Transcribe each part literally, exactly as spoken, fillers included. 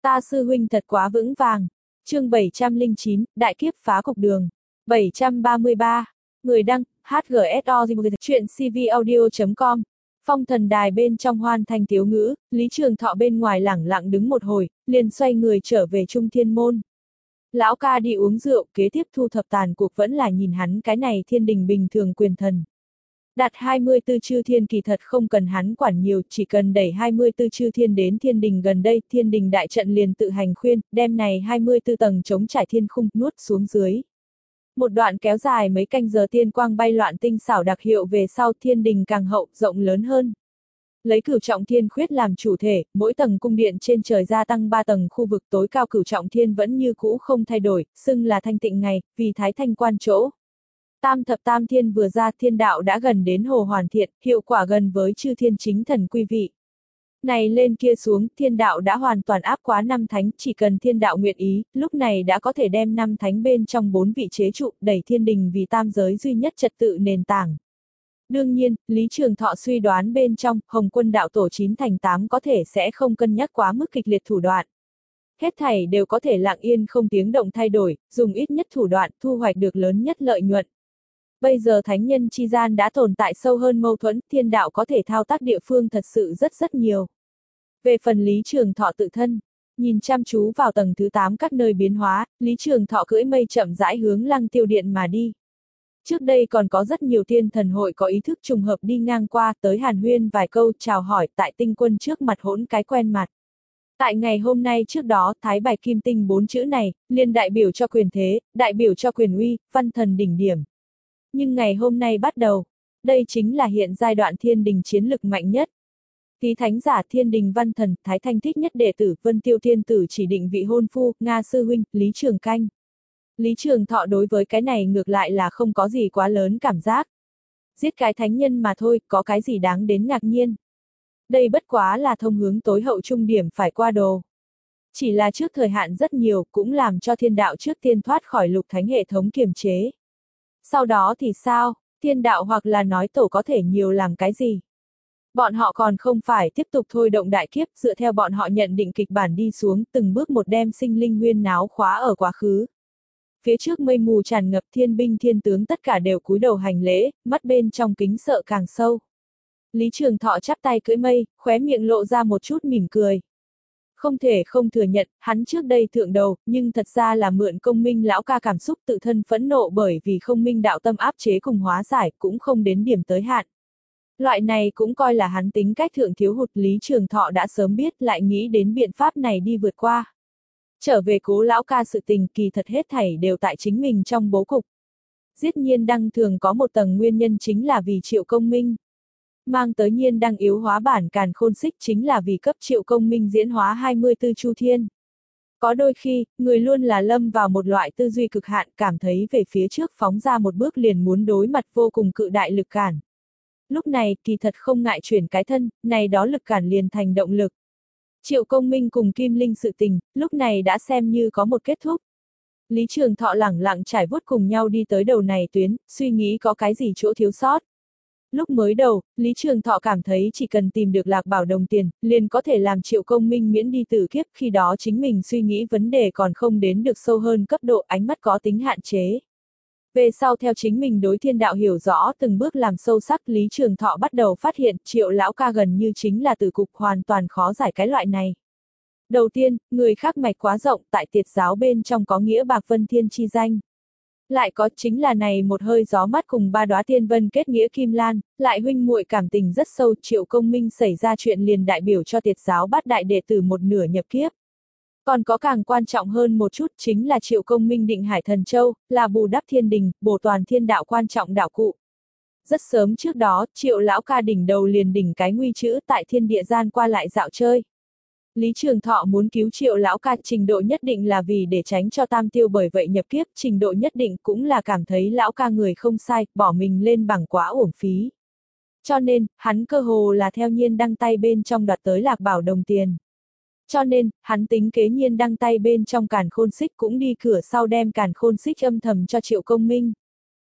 Ta sư huynh thật quá vững vàng. Chương bảy trăm lẻ chín, Đại kiếp phá cục đường. bảy trăm ba mươi ba. Người đăng, hát giê ét o chuyện cvaudio chấm com. Phong thần đài bên trong hoan thanh tiếu ngữ, Lý Trường Thọ bên ngoài lẳng lặng đứng một hồi, liền xoay người trở về Trung Thiên Môn. Lão ca đi uống rượu, kế tiếp thu thập tàn cuộc vẫn là nhìn hắn cái này thiên đình bình thường quyền thần. Đặt hai mươi tư chư thiên kỳ thật không cần hắn quản nhiều, chỉ cần đẩy hai mươi tư chư thiên đến thiên đình gần đây, thiên đình đại trận liền tự hành khuyên, đem này hai mươi tư tầng chống trải thiên khung, nuốt xuống dưới. Một đoạn kéo dài mấy canh giờ tiên quang bay loạn tinh xảo đặc hiệu về sau, thiên đình càng hậu, rộng lớn hơn. Lấy cửu trọng thiên khuyết làm chủ thể, mỗi tầng cung điện trên trời gia tăng ba tầng khu vực, tối cao cửu trọng thiên vẫn như cũ không thay đổi, xưng là thanh tịnh ngày, vì thái thanh quan chỗ. Tam thập tam thiên vừa ra, thiên đạo đã gần đến hồ hoàn thiện, hiệu quả gần với chư thiên chính thần quý vị. Này lên kia xuống, thiên đạo đã hoàn toàn áp quá năm thánh, chỉ cần thiên đạo nguyện ý, lúc này đã có thể đem năm thánh bên trong bốn vị chế trụ, đẩy thiên đình vì tam giới duy nhất trật tự nền tảng. Đương nhiên, Lý Trường Thọ suy đoán bên trong, Hồng Quân đạo tổ chín thành tám có thể sẽ không cân nhắc quá mức kịch liệt thủ đoạn. Hết thảy đều có thể lặng yên không tiếng động thay đổi, dùng ít nhất thủ đoạn, thu hoạch được lớn nhất lợi nhuận. Bây giờ thánh nhân chi gian đã tồn tại sâu hơn mâu thuẫn, thiên đạo có thể thao tác địa phương thật sự rất rất nhiều. Về phần Lý Trường Thọ tự thân, nhìn chăm chú vào tầng thứ tám các nơi biến hóa, Lý Trường Thọ cưỡi mây chậm rãi hướng Lăng Tiêu Điện mà đi. Trước đây còn có rất nhiều tiên thần hội có ý thức trùng hợp đi ngang qua, tới hàn huyên vài câu chào hỏi tại tinh quân trước mặt hỗn cái quen mặt. Tại ngày hôm nay trước đó, Thái Bạch Kim Tinh bốn chữ này, liền đại biểu cho quyền thế, đại biểu cho quyền uy, văn thần đỉnh điểm. Nhưng ngày hôm nay bắt đầu, đây chính là hiện giai đoạn thiên đình chiến lực mạnh nhất. Tí thánh giả thiên đình văn thần, Thái Thanh thích nhất đệ tử, Vân Tiêu Thiên Tử chỉ định vị hôn phu, Nga sư huynh, Lý Trường Canh. Lý Trường Thọ đối với cái này ngược lại là không có gì quá lớn cảm giác. Giết cái thánh nhân mà thôi, có cái gì đáng đến ngạc nhiên. Đây bất quá là thông hướng tối hậu trung điểm phải qua đồ. Chỉ là trước thời hạn rất nhiều, cũng làm cho thiên đạo trước tiên thoát khỏi lục thánh hệ thống kiềm chế. Sau đó thì sao, thiên đạo hoặc là nói tổ có thể nhiều làm cái gì? Bọn họ còn không phải tiếp tục thôi động đại kiếp, dựa theo bọn họ nhận định kịch bản đi xuống, từng bước một đem sinh linh huyên náo khóa ở quá khứ. Phía trước mây mù tràn ngập, thiên binh thiên tướng tất cả đều cúi đầu hành lễ, mắt bên trong kính sợ càng sâu. Lý Trường Thọ chắp tay cưỡi mây, khóe miệng lộ ra một chút mỉm cười. Không thể không thừa nhận, hắn trước đây thượng đầu, nhưng thật ra là mượn công minh lão ca cảm xúc tự thân phẫn nộ bởi vì không minh đạo tâm áp chế cùng hóa giải, cũng không đến điểm tới hạn. Loại này cũng coi là hắn tính cách thượng thiếu hụt. Lý Trường Thọ đã sớm biết, lại nghĩ đến biện pháp này đi vượt qua. Trở về cố lão ca sự tình, kỳ thật hết thảy đều tại chính mình trong bố cục. Giết Nhiên Đăng thường có một tầng nguyên nhân chính là vì Triệu Công Minh. Mang tới Nhiên Đăng yếu hóa bản càn khôn xích chính là vì cấp Triệu Công Minh diễn hóa hai mươi tư chu thiên. Có đôi khi, người luôn là lâm vào một loại tư duy cực hạn, cảm thấy về phía trước phóng ra một bước liền muốn đối mặt vô cùng cự đại lực cản. Lúc này, kỳ thật không ngại chuyển cái thân, này đó lực cản liền thành động lực. Triệu Công Minh cùng Kim Linh sự tình, lúc này đã xem như có một kết thúc. Lý Trường Thọ lẳng lặng trải vuốt cùng nhau đi tới đầu này tuyến, suy nghĩ có cái gì chỗ thiếu sót. Lúc mới đầu, Lý Trường Thọ cảm thấy chỉ cần tìm được Lạc Bảo đồng tiền, liền có thể làm Triệu Công Minh miễn đi tử kiếp, khi đó chính mình suy nghĩ vấn đề còn không đến được sâu hơn cấp độ, ánh mắt có tính hạn chế. Về sau theo chính mình đối thiên đạo hiểu rõ, từng bước làm sâu sắc, Lý Trường Thọ bắt đầu phát hiện Triệu lão ca gần như chính là tử cục, hoàn toàn khó giải cái loại này. Đầu tiên, người khác mạch quá rộng, tại tiệt giáo bên trong có nghĩa bạc vân thiên chi danh. Lại có chính là này một hơi gió mắt cùng ba đóa tiên vân kết nghĩa kim lan, lại huynh muội cảm tình rất sâu. Triệu Công Minh xảy ra chuyện liền đại biểu cho tiệt giáo bát đại đệ tử một nửa nhập kiếp. Còn có càng quan trọng hơn một chút chính là Triệu Công Minh định Hải Thần Châu, là bù đắp thiên đình, bổ toàn thiên đạo quan trọng đạo cụ. Rất sớm trước đó, Triệu lão ca đỉnh đầu liền đỉnh cái nguy chữ tại thiên địa gian qua lại dạo chơi. Lý Trường Thọ muốn cứu Triệu lão ca trình độ nhất định là vì để tránh cho tam tiêu bởi vậy nhập kiếp, trình độ nhất định cũng là cảm thấy lão ca người không sai, bỏ mình lên bằng quá uổng phí. Cho nên, hắn cơ hồ là theo Nhiên Đăng tay bên trong đoạt tới Lạc Bảo đồng tiền. Cho nên, hắn tính kế Nhiên Đăng tay bên trong càn khôn xích cũng đi cửa sau đem càn khôn xích âm thầm cho Triệu Công Minh.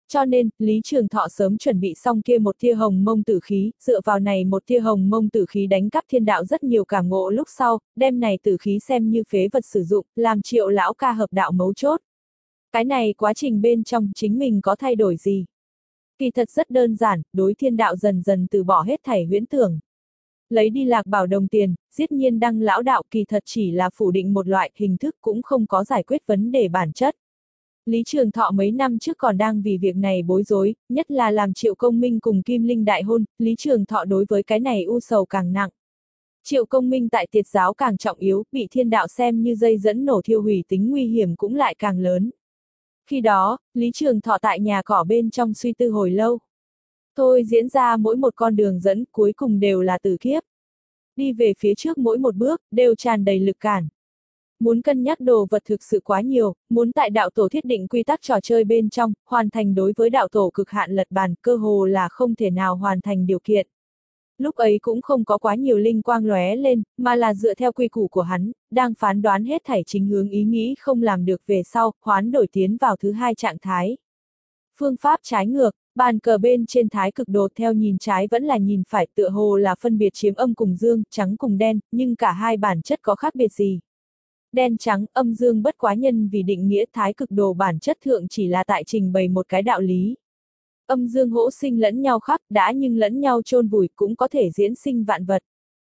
Cho nên, Lý Trường Thọ sớm chuẩn bị xong kia một tia hồng mông tử khí, dựa vào này một tia hồng mông tử khí đánh cắp thiên đạo rất nhiều cảm ngộ lúc sau, đem này tử khí xem như phế vật sử dụng, làm Triệu lão ca hợp đạo mấu chốt. Cái này quá trình bên trong chính mình có thay đổi gì? Kỳ thật rất đơn giản, đối thiên đạo dần dần từ bỏ hết thảy huyễn tưởng. Lấy đi Lạc Bảo đồng tiền, giết Nhiên Đăng lão đạo kỳ thật chỉ là phủ định một loại hình thức cũng không có giải quyết vấn đề bản chất. Lý Trường Thọ mấy năm trước còn đang vì việc này bối rối, nhất là làm Triệu Công Minh cùng Kim Linh đại hôn, Lý Trường Thọ đối với cái này u sầu càng nặng. Triệu Công Minh tại tiệt giáo càng trọng yếu, bị thiên đạo xem như dây dẫn nổ thiêu hủy tính nguy hiểm cũng lại càng lớn. Khi đó, Lý Trường Thọ tại nhà cỏ bên trong suy tư hồi lâu. Thôi diễn ra mỗi một con đường dẫn cuối cùng đều là tử kiếp. Đi về phía trước mỗi một bước, đều tràn đầy lực cản. Muốn cân nhắc đồ vật thực sự quá nhiều, muốn tại đạo tổ thiết định quy tắc trò chơi bên trong, hoàn thành đối với đạo tổ cực hạn lật bàn, cơ hồ là không thể nào hoàn thành điều kiện. Lúc ấy cũng không có quá nhiều linh quang lóe lên, mà là dựa theo quy củ của hắn, đang phán đoán hết thảy chính hướng ý nghĩ không làm được về sau, hoán đổi tiến vào thứ hai trạng thái. Phương pháp trái ngược, bàn cờ bên trên thái cực đồ theo nhìn trái vẫn là nhìn phải, tựa hồ là phân biệt chiếm âm cùng dương, trắng cùng đen, nhưng cả hai bản chất có khác biệt gì? Đen trắng, âm dương bất quá nhân vì định nghĩa thái cực đồ bản chất thượng chỉ là tại trình bày một cái đạo lý. Âm dương hỗ sinh lẫn nhau khác, đã nhưng lẫn nhau chôn vùi cũng có thể diễn sinh vạn vật.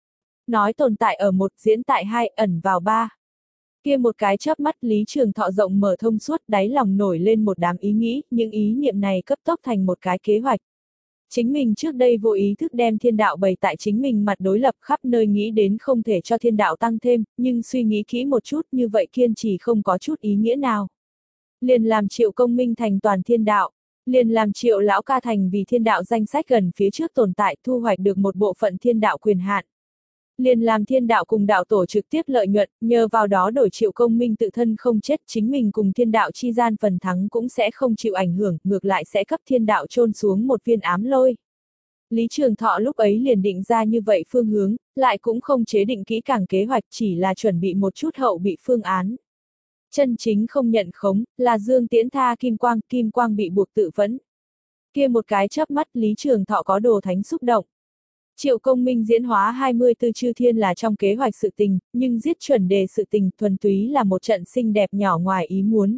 Nói tồn tại ở một, diễn tại hai, ẩn vào ba. Kia một cái chớp mắt Lý Trường Thọ rộng mở thông suốt, đáy lòng nổi lên một đám ý nghĩ, những ý niệm này cấp tốc thành một cái kế hoạch. Chính mình trước đây vô ý thức đem thiên đạo bày tại chính mình mặt đối lập, khắp nơi nghĩ đến không thể cho thiên đạo tăng thêm, nhưng suy nghĩ kỹ một chút như vậy kiên trì không có chút ý nghĩa nào. Liền làm Triệu Công Minh thành toàn thiên đạo, liền làm Triệu lão ca thành vì thiên đạo danh sách gần phía trước tồn tại, thu hoạch được một bộ phận thiên đạo quyền hạn. Liền làm thiên đạo cùng đạo tổ trực tiếp lợi nhuận, nhờ vào đó đổi Triệu Công Minh tự thân không chết, chính mình cùng thiên đạo chi gian phần thắng cũng sẽ không chịu ảnh hưởng, ngược lại sẽ cấp thiên đạo chôn xuống một viên ám lôi. Lý Trường Thọ lúc ấy liền định ra như vậy phương hướng, lại cũng không chế định kỹ càng kế hoạch, chỉ là chuẩn bị một chút hậu bị phương án. Chân chính không nhận khống, là Dương Tiễn tha Kim Quang, Kim Quang bị buộc tự vẫn. Kia một cái chớp mắt Lý Trường Thọ có đồ thánh xúc động. Triệu Công Minh diễn hóa hai mươi tư chư thiên là trong kế hoạch sự tình, nhưng giết chuẩn đề sự tình thuần túy là một trận xinh đẹp nhỏ ngoài ý muốn.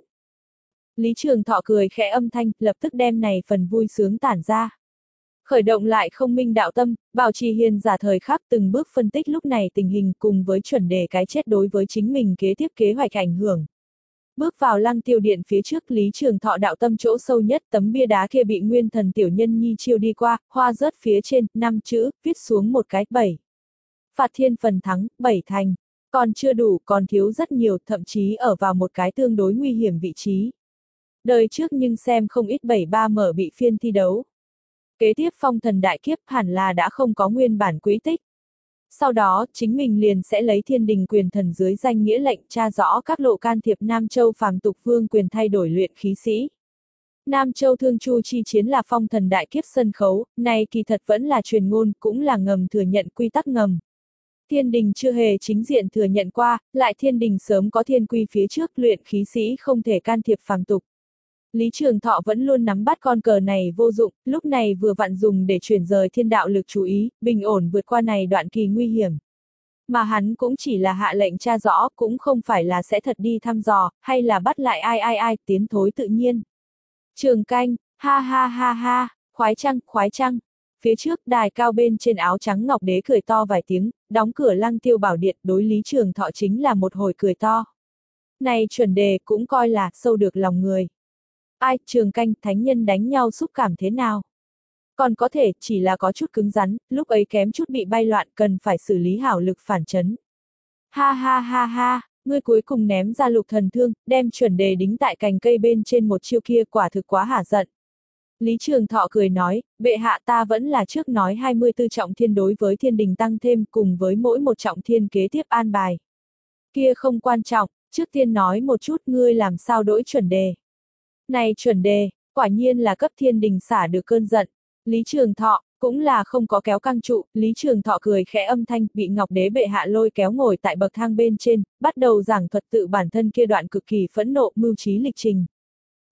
Lý Trường Thọ cười khẽ âm thanh, lập tức đem này phần vui sướng tản ra. Khởi động lại không minh đạo tâm, bảo trì hiền giả thời khắc từng bước phân tích lúc này tình hình cùng với chuẩn đề cái chết đối với chính mình kế tiếp kế hoạch ảnh hưởng. Bước vào Lăng Tiêu Điện phía trước Lý Trường Thọ đạo tâm chỗ sâu nhất, tấm bia đá kia bị nguyên thần tiểu nhân nhi chiêu đi qua, hoa rớt phía trên, năm chữ, viết xuống một cái, bảy. Phạt thiên phần thắng, bảy thành. Còn chưa đủ, còn thiếu rất nhiều, thậm chí ở vào một cái tương đối nguy hiểm vị trí. Đời trước nhưng xem không ít bảy ba mở bị phiên thi đấu. Kế tiếp phong thần đại kiếp hẳn là đã không có nguyên bản quỹ tích. Sau đó, chính mình liền sẽ lấy thiên đình quyền thần dưới danh nghĩa lệnh tra rõ các lộ can thiệp Nam Châu phàm tục vương quyền thay đổi luyện khí sĩ. Nam Châu Thương Chu chi chiến là phong thần đại kiếp sân khấu, này kỳ thật vẫn là truyền ngôn, cũng là ngầm thừa nhận quy tắc ngầm. Thiên đình chưa hề chính diện thừa nhận qua, lại thiên đình sớm có thiên quy phía trước luyện khí sĩ không thể can thiệp phàm tục. Lý Trường Thọ vẫn luôn nắm bắt con cờ này vô dụng, lúc này vừa vặn dùng để chuyển rời thiên đạo lực chú ý, bình ổn vượt qua này đoạn kỳ nguy hiểm. Mà hắn cũng chỉ là hạ lệnh tra rõ, cũng không phải là sẽ thật đi thăm dò, hay là bắt lại ai ai ai, tiến thối tự nhiên. Trường canh, ha ha ha ha, khoái trăng, khoái trăng. Phía trước đài cao bên trên áo trắng ngọc đế cười to vài tiếng, đóng cửa Lăng Tiêu Bảo Điện, đối Lý Trường Thọ chính là một hồi cười to. Này chuẩn đề cũng coi là sâu được lòng người. Ai, Trường canh, thánh nhân đánh nhau xúc cảm thế nào? Còn có thể, chỉ là có chút cứng rắn, lúc ấy kém chút bị bay loạn, cần phải xử lý hảo lực phản chấn. Ha ha ha ha, ngươi cuối cùng ném ra lục thần thương, đem chuẩn đề đính tại cành cây bên trên một chiêu kia quả thực quá hả giận. Lý Trường Thọ cười nói, bệ hạ ta vẫn là trước nói hai mươi tư trọng thiên đối với thiên đình tăng thêm cùng với mỗi một trọng thiên kế tiếp an bài. Kia không quan trọng, trước tiên nói một chút ngươi làm sao đổi chuẩn đề. Này chuẩn đề, quả nhiên là cấp thiên đình xả được cơn giận. Lý Trường Thọ, cũng là không có kéo căng trụ, Lý Trường Thọ cười khẽ âm thanh, bị Ngọc Đế bệ hạ lôi kéo ngồi tại bậc thang bên trên, bắt đầu giảng thuật tự bản thân kia đoạn cực kỳ phẫn nộ mưu trí lịch trình.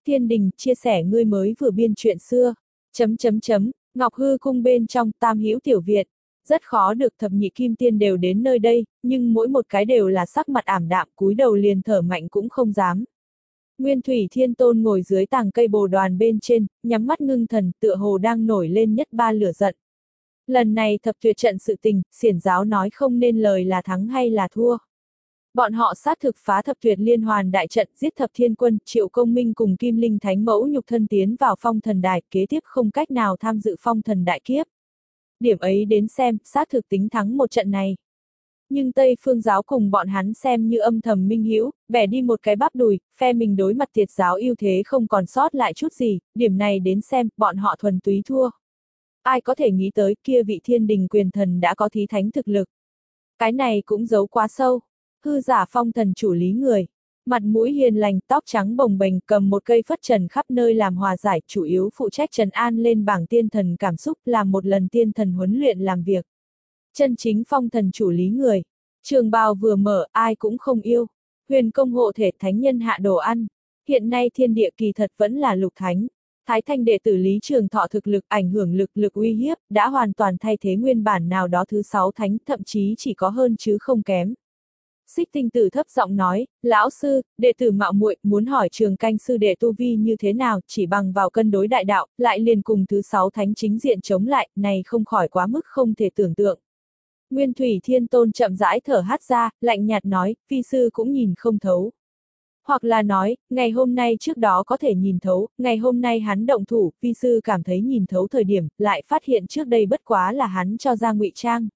Thiên đình, chia sẻ ngươi mới vừa biên chuyện xưa. Chấm chấm chấm, Ngọc Hư cung bên trong Tam Hữu tiểu viện. Rất khó được thập nhị kim tiên đều đến nơi đây, nhưng mỗi một cái đều là sắc mặt ảm đạm, cúi đầu liền thở mạnh cũng không dám. Nguyên Thủy Thiên Tôn ngồi dưới tàng cây bồ đoàn bên trên, nhắm mắt ngưng thần, tựa hồ đang nổi lên nhất ba lửa giận. Lần này thập tuyệt trận sự tình, xiển giáo nói không nên lời là thắng hay là thua. Bọn họ sát thực phá thập tuyệt liên hoàn đại trận, giết thập thiên quân, Triệu Công Minh cùng Kim Linh Thánh Mẫu nhục thân tiến vào phong thần đài, kế tiếp không cách nào tham dự phong thần đại kiếp. Điểm ấy đến xem, sát thực tính thắng một trận này. Nhưng Tây Phương giáo cùng bọn hắn xem như âm thầm minh hữu, bẻ đi một cái bắp đùi, phe mình đối mặt Tiệt giáo ưu thế không còn sót lại chút gì, điểm này đến xem, bọn họ thuần túy thua. Ai có thể nghĩ tới kia vị thiên đình quyền thần đã có thí thánh thực lực. Cái này cũng giấu quá sâu. Hư giả phong thần chủ lý người. Mặt mũi hiền lành, tóc trắng bồng bềnh, cầm một cây phất trần khắp nơi làm hòa giải, chủ yếu phụ trách trần an lên bảng tiên thần cảm xúc, làm một lần tiên thần huấn luyện làm việc. Chân chính phong thần chủ lý người. Trường bào vừa mở, ai cũng không yêu. Huyền công hộ thể thánh nhân hạ đồ ăn. Hiện nay thiên địa kỳ thật vẫn là lục thánh. Thái thanh đệ tử Lý Trường Thọ thực lực ảnh hưởng lực lực uy hiếp, đã hoàn toàn thay thế nguyên bản nào đó thứ sáu thánh, thậm chí chỉ có hơn chứ không kém. Xích Tinh Tử thấp giọng nói, lão sư, đệ tử mạo muội muốn hỏi Trường Canh sư đệ tu vi như thế nào, chỉ bằng vào cân đối đại đạo, lại liền cùng thứ sáu thánh chính diện chống lại, này không khỏi quá mức không thể tưởng tượng. Nguyên Thủy Thiên Tôn chậm rãi thở hắt ra, lạnh nhạt nói, vi sư cũng nhìn không thấu. Hoặc là nói, ngày hôm nay trước đó có thể nhìn thấu, ngày hôm nay hắn động thủ, vi sư cảm thấy nhìn thấu thời điểm, lại phát hiện trước đây bất quá là hắn cho ra ngụy trang.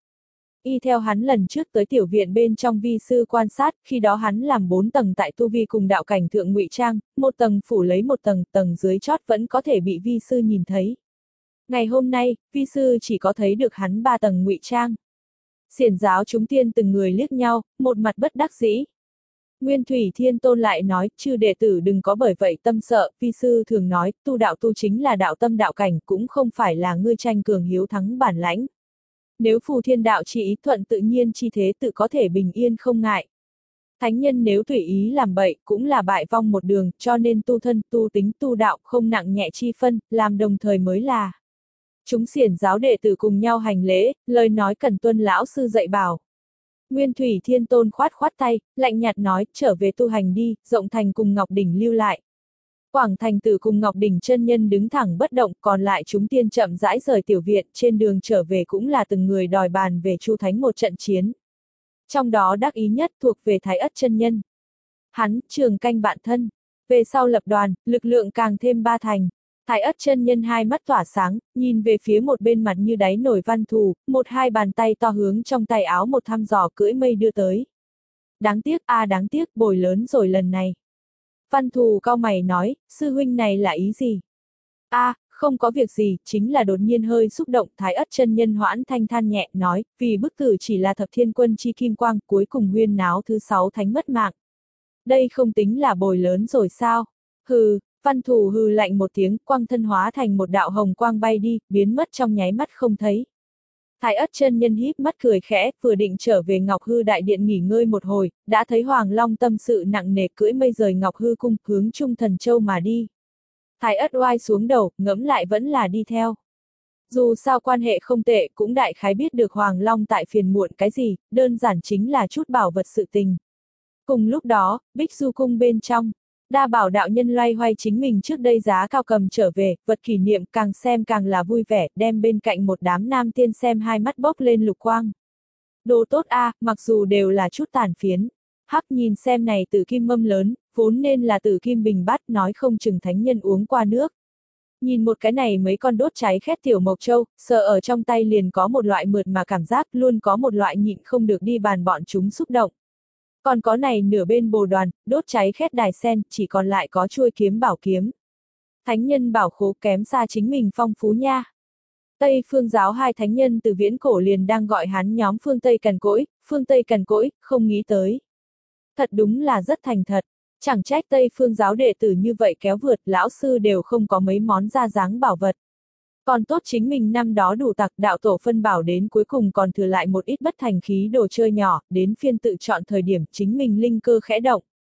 Y theo hắn lần trước tới tiểu viện bên trong vi sư quan sát, khi đó hắn làm bốn tầng tại tu vi cùng đạo cảnh thượng ngụy trang, một tầng phủ lấy một tầng, tầng dưới chót vẫn có thể bị vi sư nhìn thấy. Ngày hôm nay, vi sư chỉ có thấy được hắn ba tầng ngụy trang. Xiển giáo chúng tiên từng người liếc nhau, một mặt bất đắc dĩ. Nguyên Thủy Thiên Tôn lại nói, chư đệ tử đừng có bởi vậy tâm sợ, vi sư thường nói, tu đạo tu chính là đạo tâm đạo cảnh, cũng không phải là ngươi tranh cường hiếu thắng bản lãnh. Nếu phù thiên đạo chỉ ý thuận tự nhiên chi thế tự có thể bình yên không ngại. Thánh nhân nếu tùy ý làm bậy, cũng là bại vong một đường, cho nên tu thân, tu tính, tu đạo, không nặng nhẹ chi phân, làm đồng thời mới là. Chúng xiển giáo đệ tử cùng nhau hành lễ, lời nói cần tuân lão sư dạy bảo. Nguyên Thủy Thiên Tôn khoát khoát tay, lạnh nhạt nói, trở về tu hành đi, Rộng Thành cùng Ngọc Đỉnh lưu lại. Quảng Thành Tử cùng Ngọc Đỉnh chân nhân đứng thẳng bất động, còn lại chúng tiên chậm rãi rời tiểu viện, trên đường trở về cũng là từng người đòi bàn về Chu Thánh một trận chiến. Trong đó đắc ý nhất thuộc về Thái Ất chân nhân. Hắn, Trường Canh bạn thân. Về sau lập đoàn, lực lượng càng thêm ba thành. Thái Ất chân nhân hai mắt tỏa sáng, nhìn về phía một bên mặt như đáy nổi Văn Thù, một hai bàn tay to hướng trong tay áo một thăm dò cưỡi mây đưa tới. Đáng tiếc, a à, đáng tiếc, bồi lớn rồi lần này. Văn Thù cau mày nói, sư huynh này là ý gì? A, à, không có việc gì, chính là đột nhiên hơi xúc động. Thái Ất chân nhân hoãn thanh than nhẹ, nói, vì bức tử chỉ là thập thiên quân chi kim quang, cuối cùng huyên náo thứ sáu thánh mất mạng. Đây không tính là bồi lớn rồi sao? Hừ. Văn Thù hừ lạnh một tiếng, quang thân hóa thành một đạo hồng quang bay đi, biến mất trong nháy mắt không thấy. Thái Ất chân nhân híp mắt cười khẽ, vừa định trở về Ngọc Hư đại điện nghỉ ngơi một hồi, đã thấy Hoàng Long tâm sự nặng nề cưỡi mây rời Ngọc Hư cung, hướng Trung Thần Châu mà đi. Thái Ất oai xuống đầu, ngẫm lại vẫn là đi theo. Dù sao quan hệ không tệ, cũng đại khái biết được Hoàng Long tại phiền muộn cái gì, đơn giản chính là chút bảo vật sự tình. Cùng lúc đó, Bích Du cung bên trong. Đa Bảo đạo nhân loay hoay chính mình trước đây giá cao cầm trở về, vật kỷ niệm càng xem càng là vui vẻ, đem bên cạnh một đám nam tiên xem hai mắt bốc lên lục quang. Đồ tốt a, à, mặc dù đều là chút tàn phiến. Hắc nhìn xem này tử kim mâm lớn, vốn nên là tử kim bình bát, nói không chừng thánh nhân uống qua nước. Nhìn một cái này mấy con đốt cháy khét tiểu mộc châu, sợ ở trong tay liền có một loại mượt mà cảm giác, luôn có một loại nhịn không được đi bàn bọn chúng xúc động. Còn có này nửa bên bồ đoàn, đốt cháy khét đài sen, chỉ còn lại có chuôi kiếm bảo kiếm. Thánh nhân bảo khố kém xa chính mình phong phú nha. Tây phương giáo hai thánh nhân từ viễn cổ liền đang gọi hắn nhóm phương Tây cằn cỗi, phương Tây cằn cỗi, không nghĩ tới. Thật đúng là rất thành thật, chẳng trách Tây phương giáo đệ tử như vậy kéo vượt, lão sư đều không có mấy món ra dáng bảo vật. Còn tốt chính mình năm đó đủ tặc, đạo tổ phân bảo đến cuối cùng còn thừa lại một ít bất thành khí đồ chơi nhỏ, đến phiên tự chọn thời điểm chính mình linh cơ khẽ động.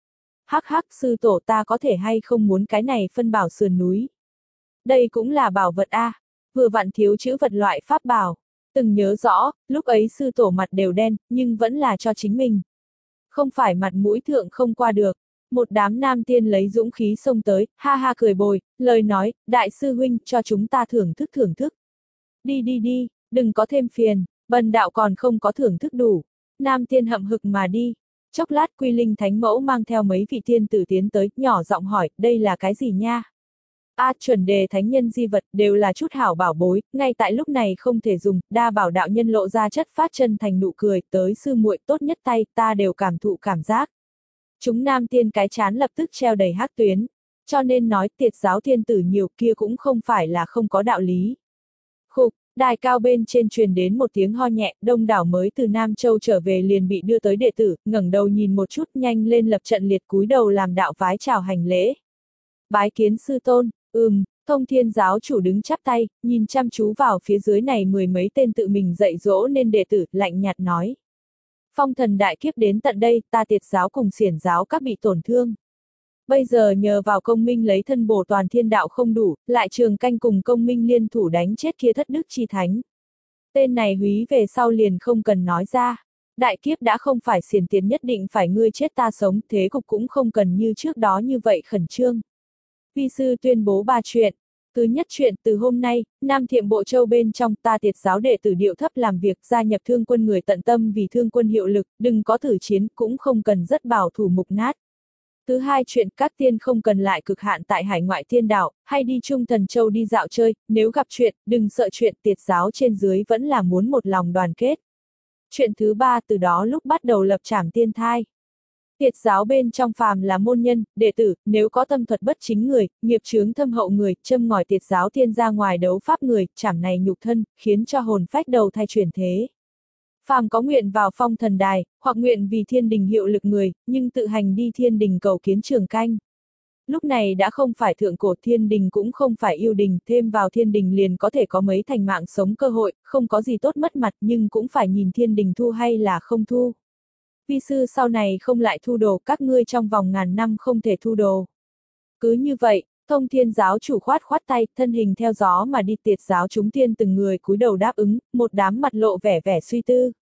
hắc hắc sư tổ ta có thể hay không muốn cái này phân bảo sườn núi. Đây cũng là bảo vật a, vừa vặn thiếu chữ vật loại pháp bảo. Từng nhớ rõ, lúc ấy sư tổ mặt đều đen, nhưng vẫn là cho chính mình. Không phải mặt mũi thượng không qua được. Một đám nam tiên lấy dũng khí xông tới, ha ha cười bồi, lời nói, đại sư huynh cho chúng ta thưởng thức thưởng thức. Đi đi đi, đừng có thêm phiền, bần đạo còn không có thưởng thức đủ. Nam tiên hậm hực mà đi. Chốc lát Quy Linh Thánh Mẫu mang theo mấy vị tiên tử tiến tới, nhỏ giọng hỏi, đây là cái gì nha? A à, chuẩn đề thánh nhân di vật, đều là chút hảo bảo bối, ngay tại lúc này không thể dùng, đa bảo đạo nhân lộ ra chất phát chân thành nụ cười, tới sư muội tốt nhất tay, ta đều cảm thụ cảm giác. Chúng nam tiên cái chán lập tức treo đầy hắc tuyến, cho nên nói tiệt giáo thiên tử nhiều kia cũng không phải là không có đạo lý. Khục, đài cao bên trên truyền đến một tiếng ho nhẹ, đông đảo mới từ Nam Châu trở về liền bị đưa tới đệ tử, ngẩng đầu nhìn một chút nhanh lên lập trận liệt cúi đầu làm đạo vái chào hành lễ. Bái kiến sư tôn, ừm, Thông Thiên giáo chủ đứng chắp tay, nhìn chăm chú vào phía dưới này mười mấy tên tự mình dạy dỗ nên đệ tử, lạnh nhạt nói. Phong thần đại kiếp đến tận đây, ta tiệt giáo cùng xiển giáo các bị tổn thương. Bây giờ nhờ vào công minh lấy thân bổ toàn thiên đạo không đủ, lại trường canh cùng công minh liên thủ đánh chết kia thất đức chi thánh. Tên này húy về sau liền không cần nói ra. Đại kiếp đã không phải xiển tiền nhất định phải ngươi chết ta sống, thế cục cũng không cần như trước đó như vậy khẩn trương. Vi sư tuyên bố ba chuyện. Thứ nhất chuyện, từ hôm nay, Nam Thiệm Bộ Châu bên trong ta tiệt giáo đệ tử điệu thấp làm việc, gia nhập thương quân người tận tâm vì thương quân hiệu lực, đừng có tử chiến, cũng không cần rất bảo thủ mục nát. Thứ hai chuyện, các tiên không cần lại cực hạn tại hải ngoại thiên đảo, hay đi Trung Thần Châu đi dạo chơi, nếu gặp chuyện, đừng sợ chuyện, tiệt giáo trên dưới vẫn là muốn một lòng đoàn kết. Chuyện thứ ba, từ đó lúc bắt đầu lập trảm tiên thai. Tiệt giáo bên trong phàm là môn nhân, đệ tử, nếu có tâm thuật bất chính người, nghiệp chướng thâm hậu người, châm ngòi tiệt giáo tiên ra ngoài đấu pháp người, chảm này nhục thân, khiến cho hồn phách đầu thai chuyển thế. Phàm có nguyện vào phong thần đài, hoặc nguyện vì thiên đình hiệu lực người, nhưng tự hành đi thiên đình cầu kiến trường canh. Lúc này đã không phải thượng cổ thiên đình cũng không phải yêu đình, thêm vào thiên đình liền có thể có mấy thành mạng sống cơ hội, không có gì tốt mất mặt nhưng cũng phải nhìn thiên đình thu hay là không thu. Vi sư sau này không lại thu đồ, các ngươi trong vòng ngàn năm không thể thu đồ. Cứ như vậy, Thông Thiên giáo chủ khoát khoát tay, thân hình theo gió mà đi, tiệt giáo chúng tiên từng người cúi đầu đáp ứng, một đám mặt lộ vẻ vẻ suy tư.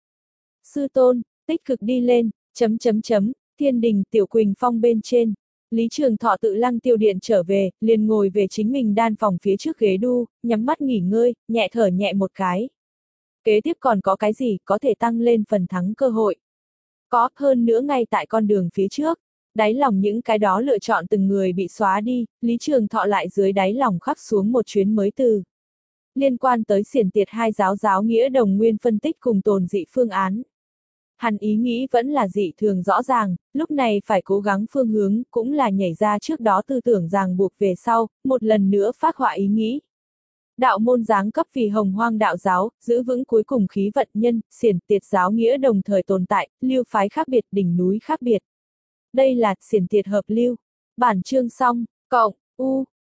Sư tôn, tích cực đi lên, chấm chấm chấm, thiên đình tiểu Quỳnh Phong bên trên. Lý Trường Thọ tự Lăng Tiêu Điện trở về, liền ngồi về chính mình đan phòng phía trước ghế đu, nhắm mắt nghỉ ngơi, nhẹ thở nhẹ một cái. Kế tiếp còn có cái gì có thể tăng lên phần thắng cơ hội? Có, hơn nữa ngay tại con đường phía trước, đáy lòng những cái đó lựa chọn từng người bị xóa đi, Lý Trường Thọ lại dưới đáy lòng khắc xuống một chuyến mới từ. Liên quan tới xiển tiệt hai giáo giáo nghĩa đồng nguyên phân tích cùng tồn dị phương án. Hắn ý nghĩ vẫn là dị thường rõ ràng, lúc này phải cố gắng phương hướng, cũng là nhảy ra trước đó tư tưởng ràng buộc về sau, một lần nữa phác họa ý nghĩ. Đạo môn giáng cấp vì hồng hoang đạo giáo, giữ vững cuối cùng khí vận nhân, xiển tiệt giáo nghĩa đồng thời tồn tại, lưu phái khác biệt, đỉnh núi khác biệt. Đây là xiển tiệt hợp lưu. Bản chương xong, cộng, u,